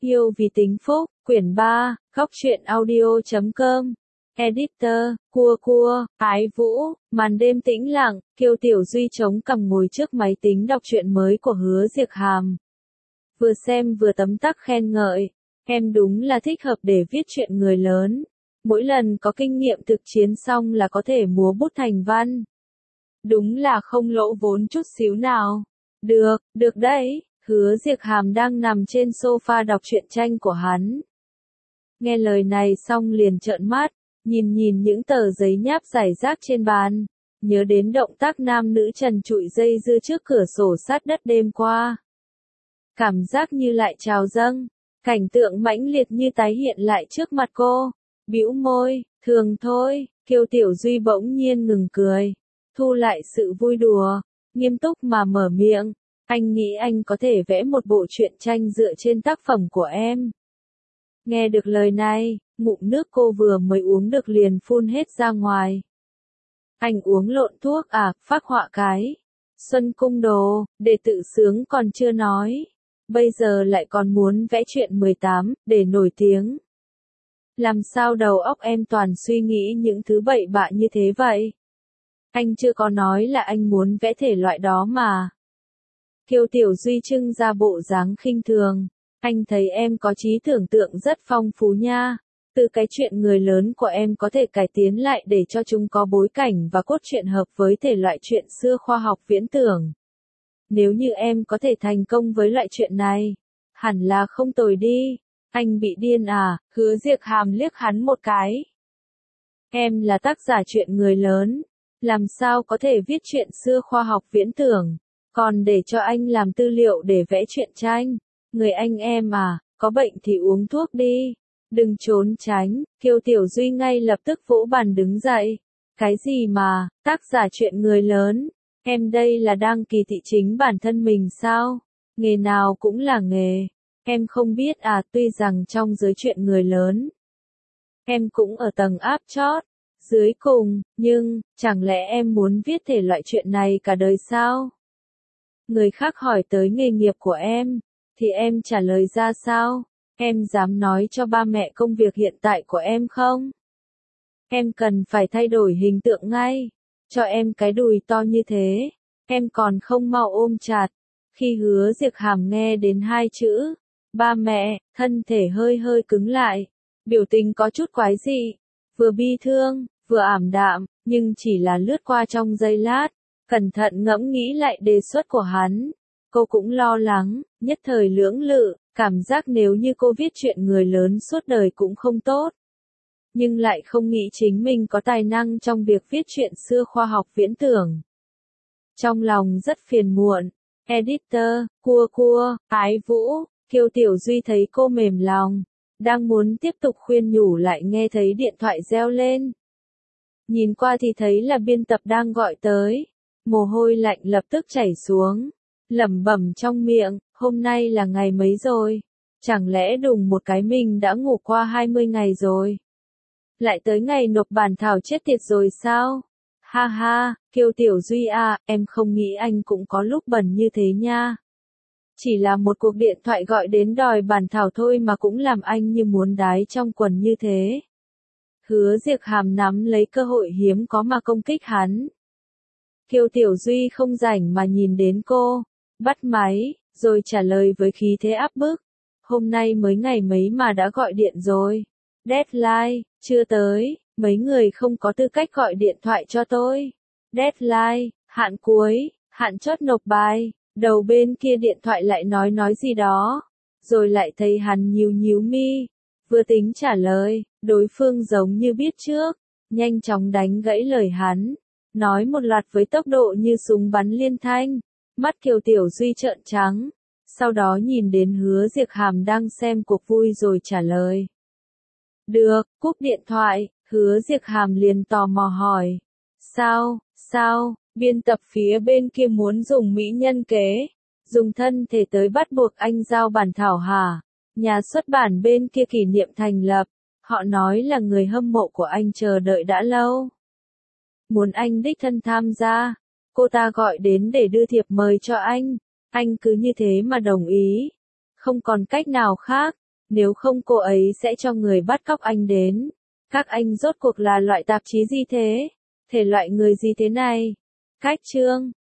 Yêu vì tính phúc, quyển 3, góc truyện audio.com. Editor, cua, Ái Vũ, màn đêm tĩnh lặng, Kiều Tiểu Duy chống cằm ngồi trước máy tính đọc truyện mới của Hứa Diệc Hàm. Vừa xem vừa tấm tắc khen ngợi, em đúng là thích hợp để viết truyện người lớn. Mỗi lần có kinh nghiệm thực chiến xong là có thể múa bút thành văn. Đúng là không lỗ vốn chút xíu nào. Được đấy. Hứa Diệc Hàm đang nằm trên sofa đọc truyện tranh của hắn. Nghe lời này xong liền trợn mắt, nhìn những tờ giấy nháp rải rác trên bàn, nhớ đến động tác nam nữ trần trụi dây dưa trước cửa sổ sát đất đêm qua. Cảm giác như lại trào dâng, cảnh tượng mãnh liệt như tái hiện lại trước mặt cô. Bĩu môi, thường thôi, Kiều Tiểu Duy bỗng nhiên ngừng cười, thu lại sự vui đùa, nghiêm túc mà mở miệng. Anh nghĩ anh có thể vẽ một bộ truyện tranh dựa trên tác phẩm của em. Nghe được lời này, ngụm nước cô vừa mới uống được liền phun hết ra ngoài. Anh uống lộn thuốc à, phác họa cái. Xuân cung đồ, để tự sướng còn chưa nói. Bây giờ lại còn muốn vẽ truyện 18, để nổi tiếng. Làm sao đầu óc em toàn suy nghĩ những thứ bậy bạ như thế vậy? Anh chưa có nói là anh muốn vẽ thể loại đó mà. Kiều Tiểu Duy trưng ra bộ dáng khinh thường. Anh thấy em có trí tưởng tượng rất phong phú nha. Từ cái chuyện người lớn của em có thể cải tiến lại để cho chúng có bối cảnh và cốt truyện hợp với thể loại chuyện xưa khoa học viễn tưởng. Nếu như em có thể thành công với loại chuyện này, hẳn là không tồi đi. Anh bị điên à? Hứa Diệc Hàm liếc hắn một cái. Em là tác giả truyện người lớn, làm sao có thể viết chuyện xưa khoa học viễn tưởng? Còn để cho anh làm tư liệu để vẽ truyện tranh. Người anh em à, có bệnh thì uống thuốc đi. Đừng trốn tránh. Kiều Tiểu Duy ngay lập tức vỗ bàn đứng dậy. Cái gì mà, tác giả truyện người lớn? Em đây là đang kỳ thị chính bản thân mình sao? Nghề nào cũng là nghề. Em không biết à, tuy rằng trong giới truyện người lớn, em cũng ở tầng áp chót, dưới cùng, nhưng, chẳng lẽ em muốn viết thể loại chuyện này cả đời sao? Người khác hỏi tới nghề nghiệp của em, thì em trả lời ra sao? Em dám nói cho ba mẹ công việc hiện tại của em không? Em cần phải thay đổi hình tượng ngay. Cho em cái đùi to như thế, em còn không mau ôm chặt. Khi Hứa Diệc Hàm nghe đến hai chữ ba mẹ, thân thể hơi cứng lại, biểu tình có chút quái dị, vừa bi thương, vừa ảm đạm, nhưng chỉ là lướt qua trong giây lát. Cẩn thận ngẫm nghĩ lại đề xuất của hắn, cô cũng lo lắng, nhất thời lưỡng lự, cảm giác nếu như cô viết chuyện người lớn suốt đời cũng không tốt. Nhưng lại không nghĩ chính mình có tài năng trong việc viết chuyện xưa khoa học viễn tưởng. Trong lòng rất phiền muộn. Editor, cua, Ái Vũ, Kiều Tiểu Duy thấy cô mềm lòng, đang muốn tiếp tục khuyên nhủ lại nghe thấy điện thoại reo lên. Nhìn qua thì thấy là biên tập đang gọi tới. Mồ hôi lạnh lập tức chảy xuống, lẩm bẩm trong miệng, hôm nay là ngày mấy rồi? Chẳng lẽ đùng một cái mình đã ngủ qua 20 ngày rồi? Lại tới ngày nộp bản thảo chết tiệt rồi sao? Ha ha, Kiều Tiểu Duy à, em không nghĩ anh cũng có lúc bần như thế nha. Chỉ là một cuộc điện thoại gọi đến đòi bản thảo thôi mà cũng làm anh như muốn đái trong quần như thế. Hứa Diệc Hàm nắm lấy cơ hội hiếm có mà công kích hắn. Kiều Tiểu Duy không rảnh mà nhìn đến cô, bắt máy, rồi trả lời với khí thế áp bức. Hôm nay mới ngày mấy mà đã gọi điện rồi. Deadline, chưa tới, mấy người không có tư cách gọi điện thoại cho tôi. Deadline, hạn cuối, hạn chót nộp bài. Đầu bên kia điện thoại lại nói gì đó. Rồi lại thấy hắn nhíu mi. Vừa tính trả lời, đối phương giống như biết trước, nhanh chóng đánh gãy lời hắn. Nói một loạt với tốc độ như súng bắn liên thanh, mắt Kiều Tiểu Duy trợn trắng, sau đó nhìn đến Hứa Diệc Hàm đang xem cuộc vui rồi trả lời. Được, cúp điện thoại, Hứa Diệc Hàm liền tò mò hỏi. Sao, biên tập phía bên kia muốn dùng mỹ nhân kế, dùng thân thể tới bắt buộc anh giao bản thảo hả? Nhà xuất bản bên kia kỷ niệm thành lập, họ nói là người hâm mộ của anh chờ đợi đã lâu. Muốn anh đích thân tham gia, cô ta gọi đến để đưa thiệp mời cho anh cứ như thế mà đồng ý. Không còn cách nào khác, nếu không cô ấy sẽ cho người bắt cóc anh đến. Các anh rốt cuộc là loại tạp chí gì thế? Thể loại người gì thế này? Cách chương